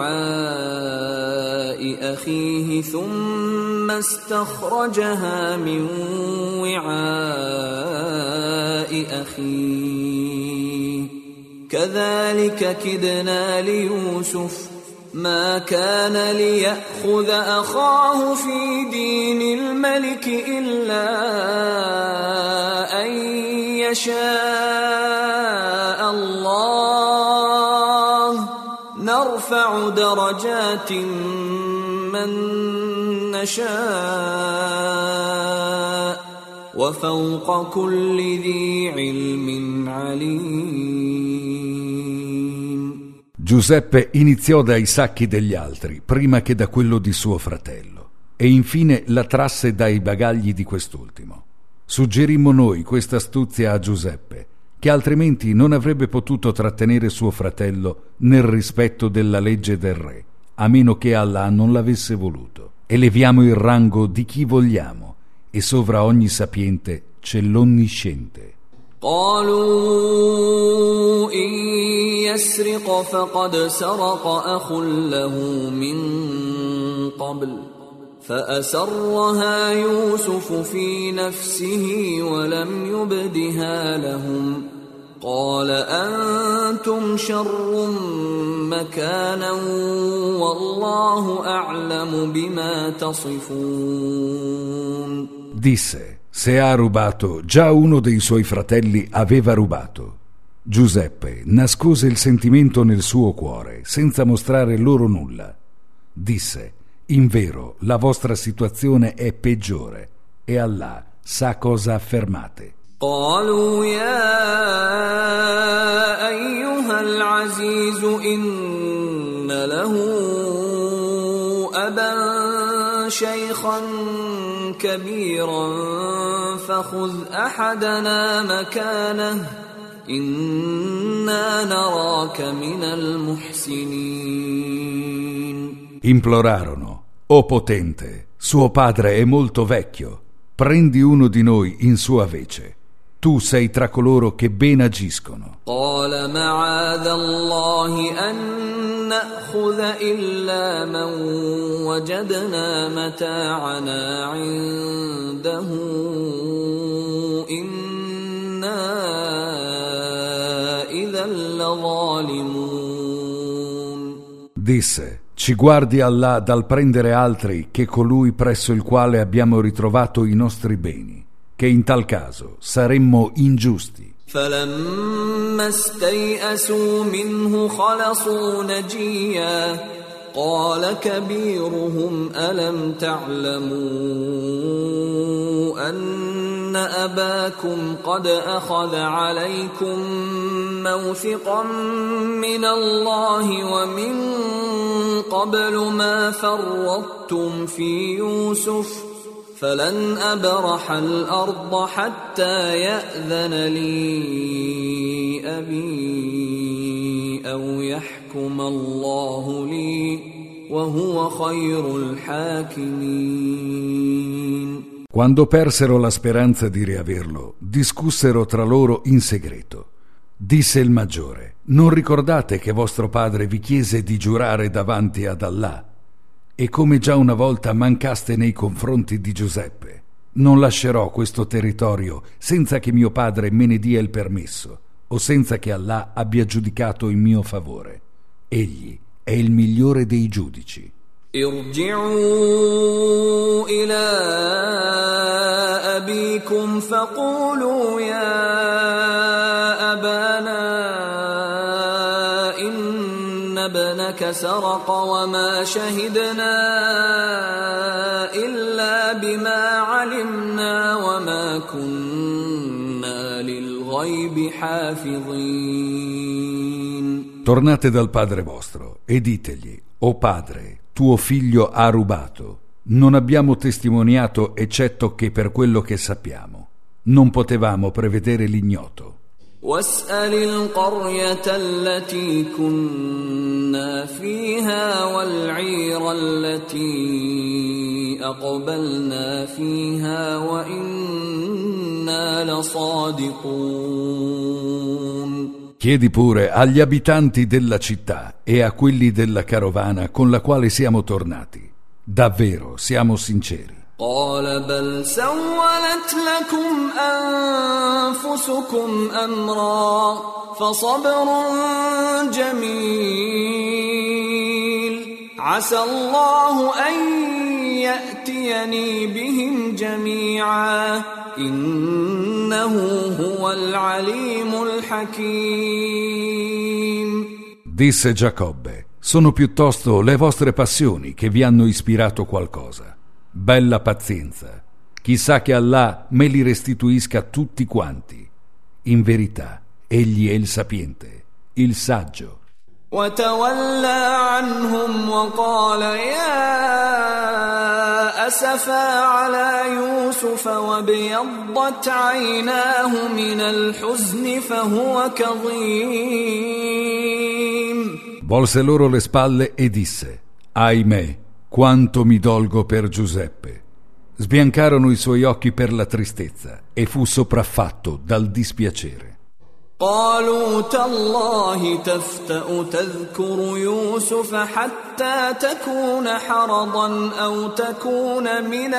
وعاء أخيه ثم استخرجها من وعاء أخيه كذلك كدنا ليوسف ما كان ليأخذ أخاه في دين الملك إلا أن يشاء الله نرفع درجات من نشاء وفوق كل ذي علم عليم. Giuseppe iniziò dai sacchi degli altri prima che da quello di suo fratello. e infine la trasse dai bagagli di quest'ultimo. Suggerimmo noi questa astuzia a Giuseppe, che altrimenti non avrebbe potuto trattenere suo fratello nel rispetto della legge del re, a meno che Allah non l'avesse voluto. Eleviamo il rango di chi vogliamo e sovra ogni sapiente c'è l'onnisciente. قالوا إن يسرق فقد سرق أخ له من قبل فأسرها يوسف في نفسه ولم يبدها لهم قال أنتم شر مكانا والله أعلم بما تصفون. Disse: se ha rubato, già uno dei suoi fratelli aveva rubato. Giuseppe nascose il sentimento nel suo cuore, senza mostrare loro nulla. Disse: invero, la vostra situazione è peggiore, e Allah sa cosa affermate. قالوا يا أيها العزيز إن له أبا شيخا كبيرا فخذ أحدنا مكانه إنا نراك من المحسنين. Implorarono: o potente, suo padre è molto vecchio, prendi uno di noi in sua vece. Tu sei tra coloro che ben agiscono. قال معاذ الله أن نأخذ إلا من وجدنا متاعنا عنده إنا إذا لظالمون. Disse: ci guardi Allah dal prendere altri che colui presso il quale abbiamo ritrovato i nostri beni, che in tal caso saremmo ingiusti. فلما استيئسوا منه خلصوا نجيا قال كبيرهم ألم تعلموا أن أباكم قد أخذ عليكم موثقا من الله ومن قبل ما فرطتم في يوسف فلن أبرح الأرض حتى يأذن لي أبي أو يحكم الله لي وهو خير الحاكمين. Quando persero la speranza di riaverlo, discussero tra loro in segreto. Disse il maggiore: non ricordate che vostro padre vi chiese di giurare davanti ad Allah? E come già una volta mancaste nei confronti di Giuseppe, non lascerò questo territorio senza che mio padre me ne dia il permesso o senza che Allah abbia giudicato in mio favore. Egli è il migliore dei giudici. ارجعوا إلى أبيكم فقولوا يا أبانا إن ابنك سرق وما شهدنا إلا بما علمنا وما كنا للغيب حافظين. Tornate dal padre vostro e ditegli: o padre, tuo figlio ha rubato. Non abbiamo testimoniato eccetto che per quello che sappiamo. Non potevamo prevedere l'ignoto. واسأل القرية التي كنا فيها والعير التي أقبلنا فيها وإنا لصادقون. Chiedi pure agli abitanti della città e a quelli della carovana con la quale siamo tornati. Davvero siamo sinceri. قال بل سولت لكم أنفسكم أمرا فصبر جميل عسى الله أن يأتيني بهم جميعا إنه هو العليم الحكيم. Disse Giacobbe: sono piuttosto le vostre passioni che vi hanno ispirato qualcosa. Bella pazienza. Chissà che Allah me li restituisca tutti quanti. In verità, egli è il sapiente, il saggio. وتولى عنهم وقال يا أسفا على يوسف وابيضت عيناه من الحزن فهو كظيم. Volse loro le spalle e disse: ahimè, quanto mi dolgo per Giuseppe. Sbiancarono i suoi occhi per la tristezza e fu sopraffatto dal dispiacere. قالوا تالله تفتأ تذكر يوسف حتى تكون حرضا أو تكون من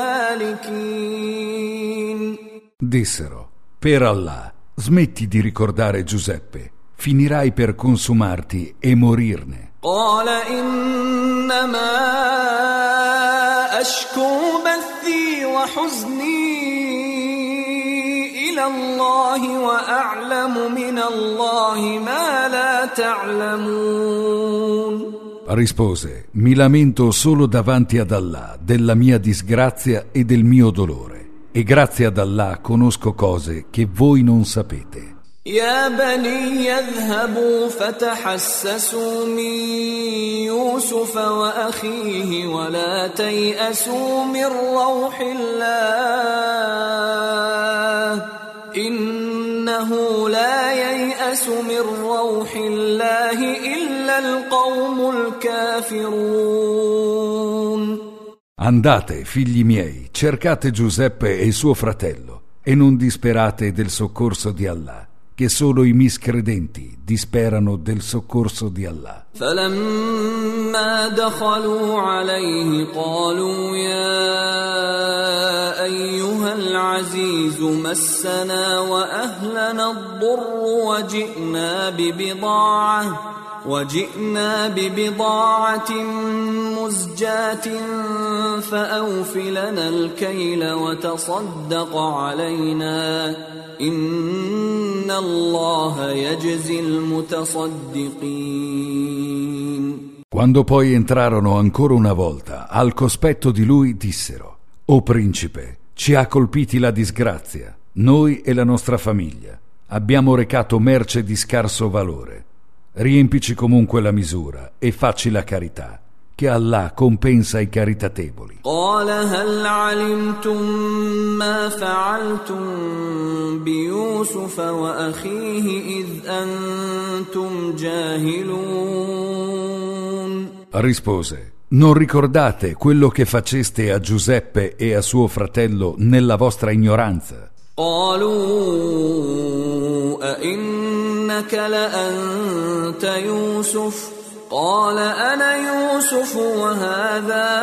الهالكين. Dissero: per Allah, smetti di ricordare Giuseppe, finirai per consumarti e morirne. قال إنما أشكو بثي وحزني إلى الله وأعلم من الله ما لا تعلمون. Rispose: mi lamento solo davanti ad Allah della mia disgrazia e del mio dolore, e grazie ad Allah conosco cose che voi non sapete. يا بني يذهبوا فتحسسوا من يوسف وأخيه ولا تيأسوا من روح الله إنه لا ييأس من روح الله إلا القوم الكافرون. Andate, figli miei, cercate Giuseppe e suo fratello e non disperate del soccorso di Allah, che solo i miscredenti disperano del soccorso di Allah. فلما دخلوا عليه قالوا يا أيها العزيز مسنا وأهلنا الضر وجئنا ببضاعة وجئنا ببضاعة مزجاة فأوف لنا الكيل وتصدق علينا إن الله يجزي المتصدقين. Quando poi entrarono ancora una volta al cospetto di lui, dissero: o principe, ci ha colpiti la disgrazia, noi e la nostra famiglia. Abbiamo recato merce di scarso valore. Riempici comunque la misura e facci la carità, che Allah compensa i caritatevoli. قال هل علمتم ما فعلتم بيوسف وأخيه إذ أنتم جاهلون. Rispose: non ricordate quello che faceste a Giuseppe e a suo fratello nella vostra ignoranza? قالوا أئنك لأنت يوسف قال أنا يوسف وهذا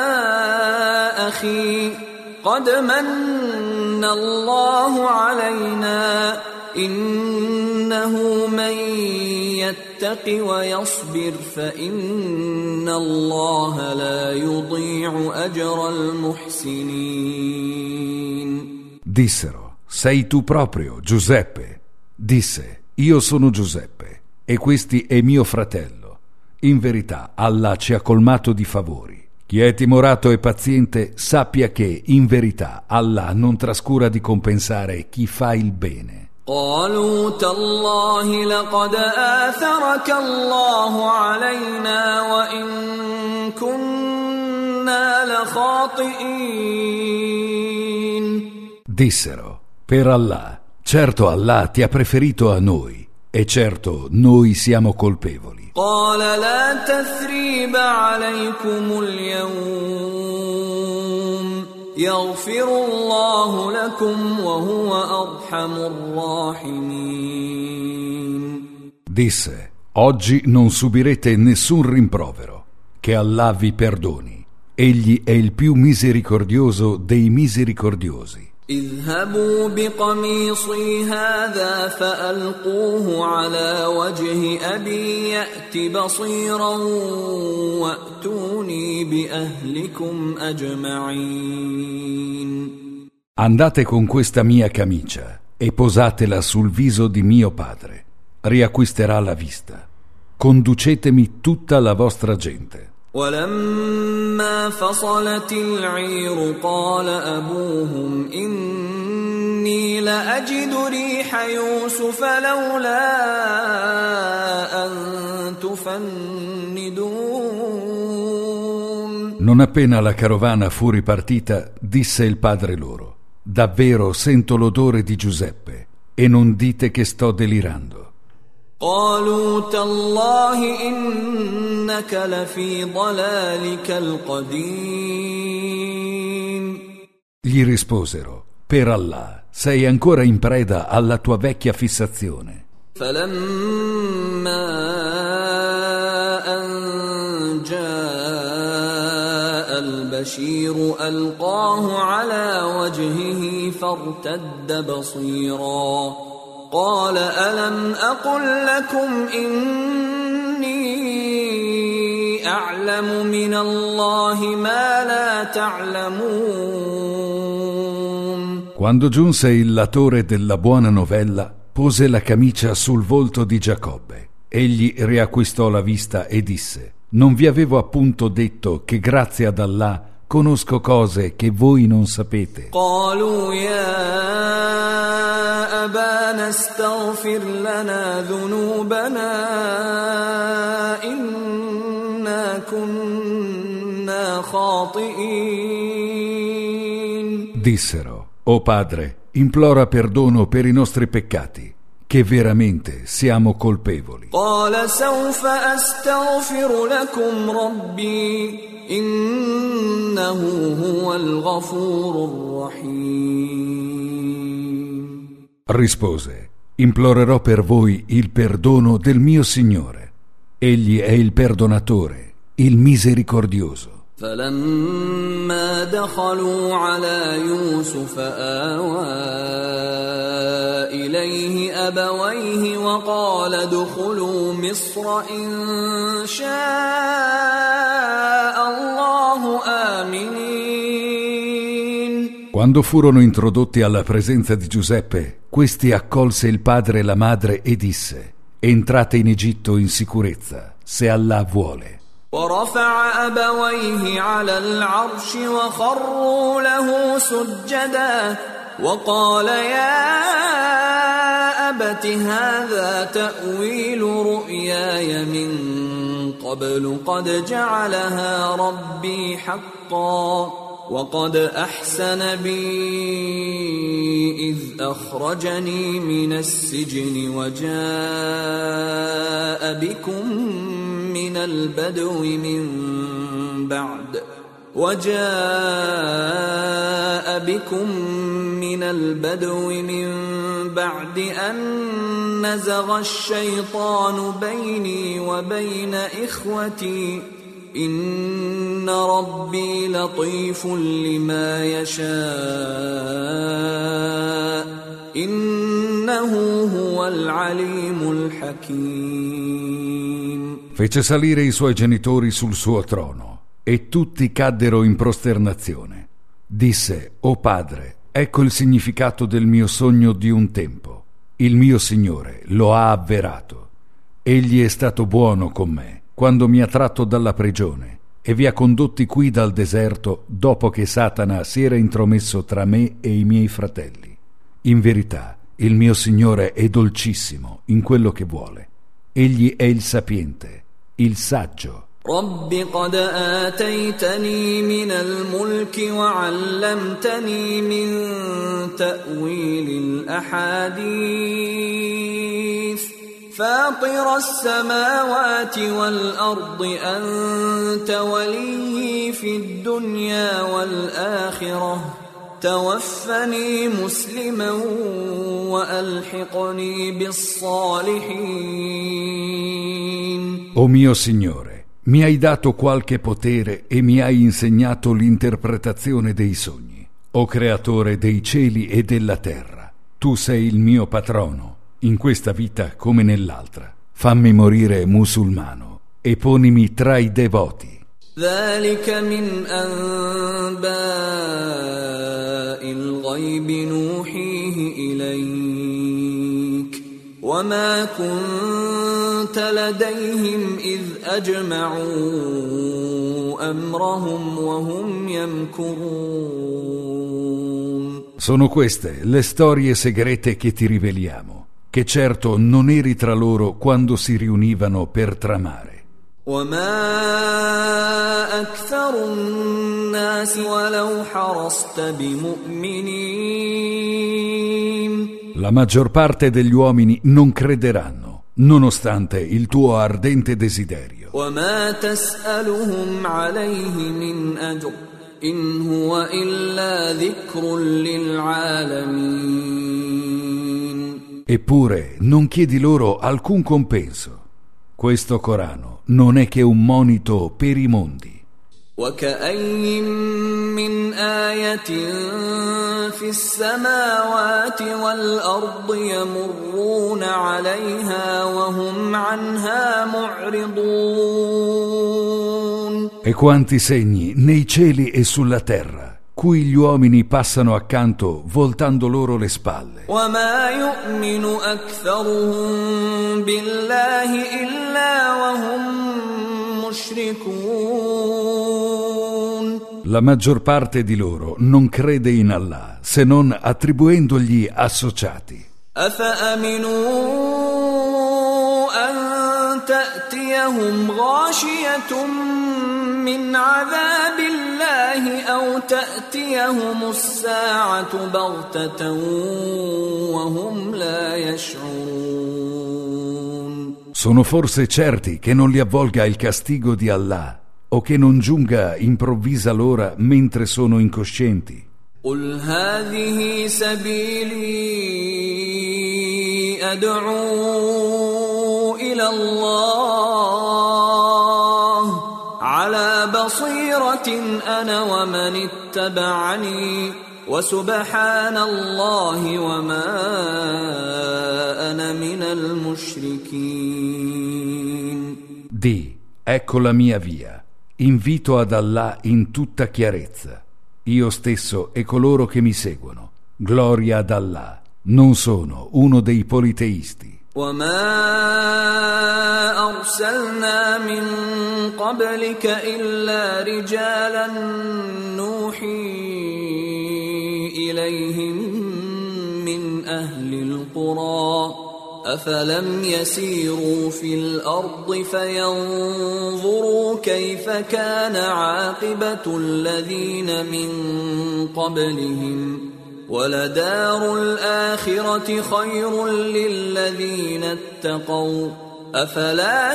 أخي قد من الله علينا إنه من يتق ويصبر فإن الله لا يضيع أجر المحسنين. Dissero: sei tu proprio, Giuseppe? Disse: io sono Giuseppe e questi è mio fratello. In verità Allah ci ha colmato di favori. Chi è timorato e paziente sappia che in verità Allah non trascura di compensare chi fa il bene. قالوا تالله لقد آثرك الله علينا وإن كنا لخاطئين. Dissero: per Allah, certo Allah ti ha preferito a noi e certo noi siamo colpevoli. قال لا تثريب عليكم اليوم يغفر الله لكم وهو أرحم الراحمين. Disse: oggi non subirete nessun rimprovero, che Allah vi perdoni. Egli è il più misericordioso dei misericordiosi. اذهبوا بقميصي هذا فألقوه على وجه أبي يأت بصيرا وأتوني بأهلكم أجمعين. Andate con questa mia camicia e posatela sul viso di mio padre. Riacquisterà la vista. Conducetemi tutta la vostra gente. ولما فصلت العير قال أبوهم إني لأجد ريح يوسف لولا أن تفندون. Non appena la carovana fu ripartita, disse il padre loro: davvero sento l'odore di Giuseppe, e non dite che sto delirando. قالوا تالله إنك لفي ضلالك القديم. Gli risposero: per Allah, sei ancora in preda alla tua vecchia fissazione. فلما أن جاء البشير ألقاه على وجهه فارتد بصيرا قال ألم أقل لكم إني أعلم من الله ما لا تعلمون. Quando giunse il latore della buona novella, pose la camicia sul volto di Giacobbe. Egli riacquistò la vista e disse: non vi avevo appunto detto che grazie ad Allah conosco cose che voi non sapete. قالوا يا أبانا استغفر لنا ذنوبنا إنا كنا خاطئين. Dissero: o padre, implora perdono per i nostri peccati, che veramente siamo colpevoli. قال سوف أستغفر لكم ربي إنه هو الغفور الرحيم. Rispose: implorerò per voi il perdono del mio Signore. Egli è il perdonatore, il misericordioso. فلما دخلوا على يوسف آوى إليه أبويه وقال ادخلوا مصر إن شاء الله آمنين. Quando furono introdotti alla presenza di Giuseppe, questi accolse il padre e la madre e disse: entrate in Egitto in sicurezza, se Allah vuole. ورفع أبويه على العرش وخروا له سجدا وقال يا أبت هذا تأويل رؤياي من قبل قد جعلها ربي حقا وقد أحسن بي إذ أخرجني من السجن وجاء بكم من البدو من بعد وجاء بكم من البدو من بعد أن نزغ الشيطان بيني وبين إخوتي إن ربي لطيف لما يشاء إنه هو العليم الحكيم. Fece salire i suoi genitori sul suo trono e tutti caddero in prosternazione. Disse: o padre, ecco il significato del mio sogno di un tempo. Il mio Signore lo ha avverato. Egli è stato buono con me quando mi ha tratto dalla prigione e vi ha condotti qui dal deserto dopo che Satana si era intromesso tra me e i miei fratelli. In verità, il mio Signore è dolcissimo in quello che vuole. Egli è il sapiente, il saggio. رب قد آتيتني من الملك وعلمتني من تأويل الأحاديث فاطر السماوات والأرض أنت ولي في الدنيا والآخرة توفني مسلما وألحقني بالصالحين. O mio Signore, mi hai dato qualche potere e mi hai insegnato l'interpretazione dei sogni. O Creatore dei cieli e della terra, tu sei il mio patrono, in questa vita come nell'altra. Fammi morire musulmano e ponimi tra i devoti. ذلك من أنباء الغيب نوحيه إليك وما كنت لديهم إذ أجمعوا أمرهم وهم يمكرون. Sono queste le storie segrete che ti riveliamo, che certo non eri tra loro quando si riunivano per tramare. وما أكثر الناس ولو حرصت بمؤمنين. La maggior parte degli uomini non crederanno, nonostante il tuo ardente desiderio. وما تسألهم عليه من أجر إن هو إلا ذكر للعالمين. Eppure non chiedi loro alcun compenso. Questo Corano non è che un monito per i mondi. وكأي من آية في السماوات والأرض يمرون عليها وهم عنها معرضون. E quanti segni nei cieli e sulla terra, cui gli uomini passano accanto voltando loro le spalle. وما يؤمن أكثرهم بالله إلا وهم مشركون. La maggior parte di loro non crede in Allah se non attribuendogli associati. أفأمنوا أن تأتيهم غاشية من عذاب الله أو تأتيهم الساعة بغتة وهم لا يشعرون. Sono forse certi che non li avvolga il castigo di Allah o che non giunga improvvisa l'ora mentre sono incoscienti? قل هذه سبيلي أدعو إلى الله على بصيرة أنا ومن اتبعني وسبحان الله وما أنا من المشركين. Di, ecco la mia via. Invito ad Allah in tutta chiarezza, io stesso e coloro che mi seguono. Gloria ad Allah, non sono uno dei politeisti. وما أرسلنا من قبلك إلا رجالا نوحي إليهم من أهل القرى أفلم يسيروا في الأرض فينظروا كيف كان عاقبة الذين من قبلهم ولدار الآخرة خير للذين اتقوا أفلا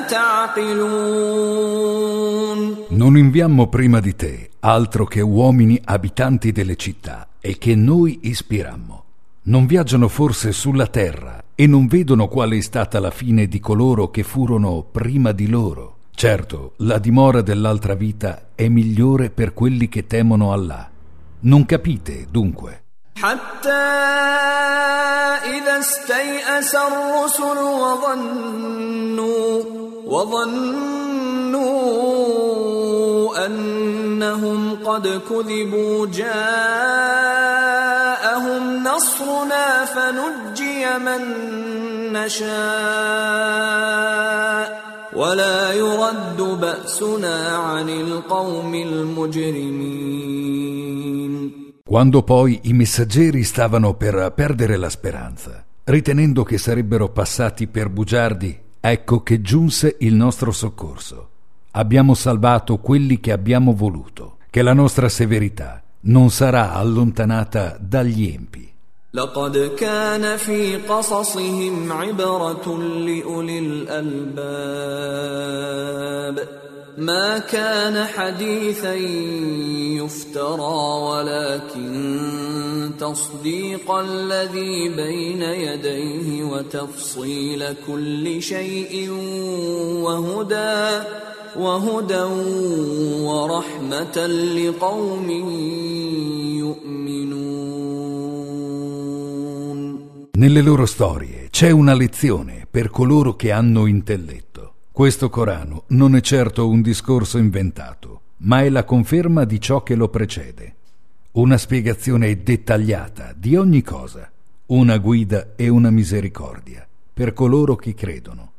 تعقلون. Non inviammo prima di te altro che uomini abitanti delle città e che noi ispirammo. Non viaggiano forse sulla terra e non vedono quale è stata la fine di coloro che furono prima di loro? Certo, la dimora dell'altra vita è migliore per quelli che temono Allah. Non capite, dunque? حتى إذا استيأس الرسل وظنوا وظنوا أنهم قد كذبوا جاءهم نصرنا فنجي من نشاء ولا يرد بأسنا عن القوم المجرمين. Quando poi i messaggeri stavano per perdere la speranza, ritenendo che sarebbero passati per bugiardi, ecco che giunse il nostro soccorso. Abbiamo salvato quelli che abbiamo voluto, che la nostra severità non sarà allontanata dagli empi. لقد كان في قصصهم عبرة لأولي الألباب ما كان حديثا يفترى ولكن تصديق الذي بين يديه وتفصيل كل شيء وهدى وهدى ورحمة لقوم يؤمنون. Nelle loro storie c'è una lezione per coloro che hanno intelletto. Questo Corano non è certo un discorso inventato, ma è la conferma di ciò che lo precede. Una spiegazione dettagliata di ogni cosa, una guida e una misericordia per coloro che credono.